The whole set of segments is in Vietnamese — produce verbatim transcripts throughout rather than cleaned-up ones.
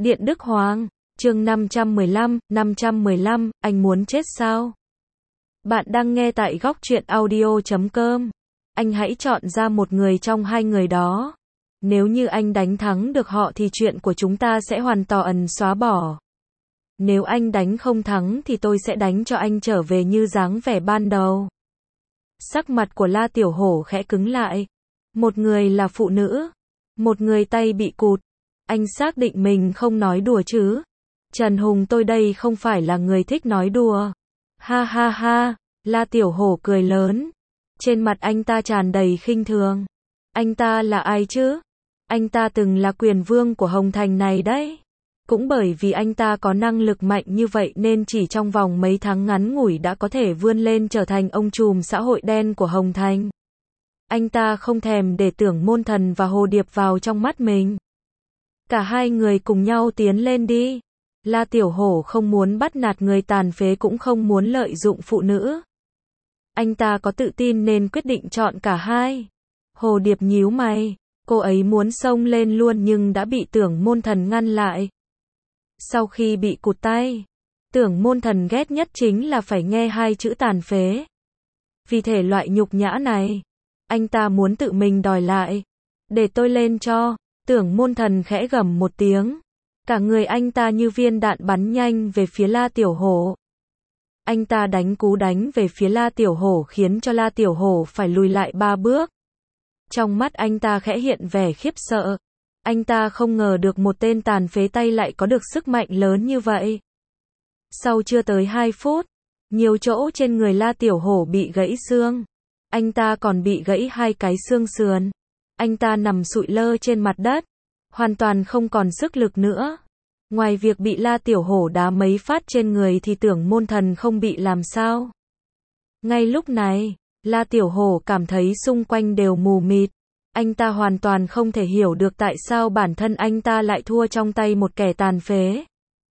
Điện Đức Hoàng, chương năm trăm mười lăm, năm trăm mười lăm, anh muốn chết sao? Bạn đang nghe tại góc truyện audio chấm com. Anh hãy chọn ra một người trong hai người đó. Nếu như anh đánh thắng được họ thì chuyện của chúng ta sẽ hoàn toàn xóa bỏ. Nếu anh đánh không thắng thì tôi sẽ đánh cho anh trở về như dáng vẻ ban đầu. Sắc mặt của La Tiểu Hổ khẽ cứng lại. Một người là phụ nữ, một người tay bị cụt. Anh xác định mình không nói đùa chứ? Trần Hùng, tôi đây không phải là người thích nói đùa. Ha ha ha, La Tiểu Hổ cười lớn. Trên mặt anh ta tràn đầy khinh thường. Anh ta là ai chứ? Anh ta từng là quyền vương của Hồng Thành này đấy. Cũng bởi vì anh ta có năng lực mạnh như vậy nên chỉ trong vòng mấy tháng ngắn ngủi đã có thể vươn lên trở thành ông trùm xã hội đen của Hồng Thành. Anh ta không thèm để Tưởng Môn Thần và Hồ Điệp vào trong mắt mình. Cả hai người cùng nhau tiến lên đi. La Tiểu Hổ không muốn bắt nạt người tàn phế cũng không muốn lợi dụng phụ nữ. Anh ta có tự tin nên quyết định chọn cả hai. Hồ Điệp nhíu mày, cô ấy muốn xông lên luôn nhưng đã bị Tưởng Môn Thần ngăn lại. Sau khi bị cụt tay, Tưởng Môn Thần ghét nhất chính là phải nghe hai chữ tàn phế. Vì thể loại nhục nhã này, anh ta muốn tự mình đòi lại. Để tôi lên cho. Tưởng Môn Thần khẽ gầm một tiếng. Cả người anh ta như viên đạn bắn nhanh về phía La Tiểu Hổ. Anh ta đánh cú đánh về phía La Tiểu Hổ khiến cho La Tiểu Hổ phải lùi lại ba bước. Trong mắt anh ta khẽ hiện vẻ khiếp sợ. Anh ta không ngờ được một tên tàn phế tay lại có được sức mạnh lớn như vậy. Sau chưa tới hai phút, nhiều chỗ trên người La Tiểu Hổ bị gãy xương. Anh ta còn bị gãy hai cái xương sườn. Anh ta nằm sụi lơ trên mặt đất, hoàn toàn không còn sức lực nữa. Ngoài việc bị La Tiểu Hổ đá mấy phát trên người thì Tưởng Môn Thần không bị làm sao. Ngay lúc này, La Tiểu Hổ cảm thấy xung quanh đều mù mịt. Anh ta hoàn toàn không thể hiểu được tại sao bản thân anh ta lại thua trong tay một kẻ tàn phế.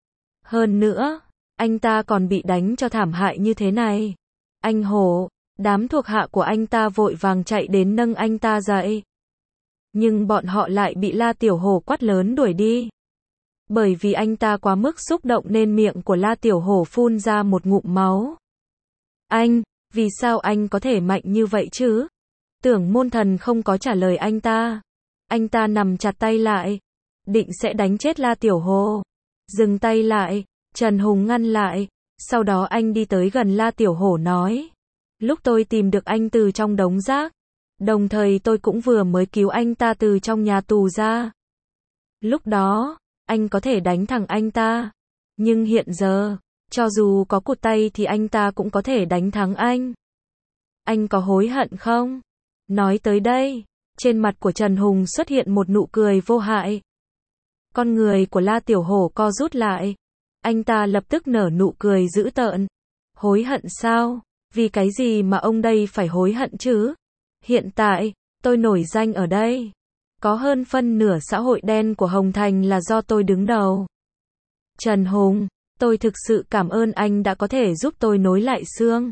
Hơn nữa, anh ta còn bị đánh cho thảm hại như thế này. Anh Hổ, đám thuộc hạ của anh ta vội vàng chạy đến nâng anh ta dậy. Nhưng bọn họ lại bị La Tiểu Hổ quát lớn đuổi đi. Bởi vì anh ta quá mức xúc động nên miệng của La Tiểu Hổ phun ra một ngụm máu. Anh, vì sao anh có thể mạnh như vậy chứ? Tưởng Môn Thần không có trả lời anh ta. Anh ta nằm chặt tay lại, định sẽ đánh chết La Tiểu Hổ. Dừng tay lại, Trần Hùng ngăn lại. Sau đó anh đi tới gần La Tiểu Hổ nói. Lúc tôi tìm được anh từ trong đống rác, đồng thời tôi cũng vừa mới cứu anh ta từ trong nhà tù ra. Lúc đó, anh có thể đánh thẳng anh ta. Nhưng hiện giờ, cho dù có cụt tay thì anh ta cũng có thể đánh thắng anh. Anh có hối hận không? Nói tới đây, trên mặt của Trần Hùng xuất hiện một nụ cười vô hại. Con người của La Tiểu Hổ co rút lại. Anh ta lập tức nở nụ cười dữ tợn. Hối hận sao? Vì cái gì mà ông đây phải hối hận chứ? Hiện tại, tôi nổi danh ở đây. Có hơn phân nửa xã hội đen của Hồng Thành là do tôi đứng đầu. Trần Hùng, tôi thực sự cảm ơn anh đã có thể giúp tôi nối lại xương.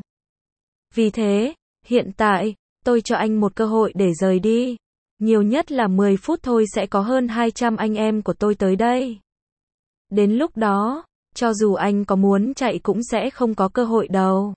Vì thế, hiện tại, tôi cho anh một cơ hội để rời đi. Nhiều nhất là mười phút thôi sẽ có hơn hai trăm anh em của tôi tới đây. Đến lúc đó, cho dù anh có muốn chạy cũng sẽ không có cơ hội đâu.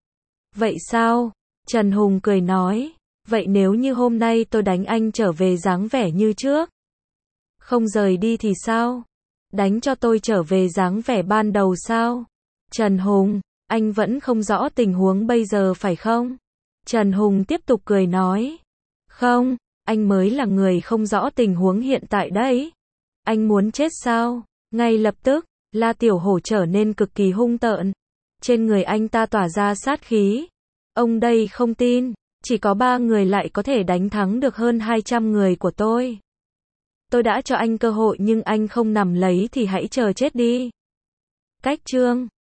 Vậy sao? Trần Hùng cười nói. Vậy nếu như hôm nay tôi đánh anh trở về dáng vẻ như trước, không rời đi thì sao? Đánh cho tôi trở về dáng vẻ ban đầu sao? Trần Hùng, anh vẫn không rõ tình huống bây giờ phải không? Trần Hùng tiếp tục cười nói. Không, anh mới là người không rõ tình huống hiện tại đấy. Anh muốn chết sao? Ngay lập tức, La Tiểu Hổ trở nên cực kỳ hung tợn. Trên người anh ta tỏa ra sát khí. Ông đây không tin. Chỉ có ba người lại có thể đánh thắng được hơn hai trăm người của tôi. Tôi đã cho anh cơ hội nhưng anh không nằm lấy thì hãy chờ chết đi. Cách chương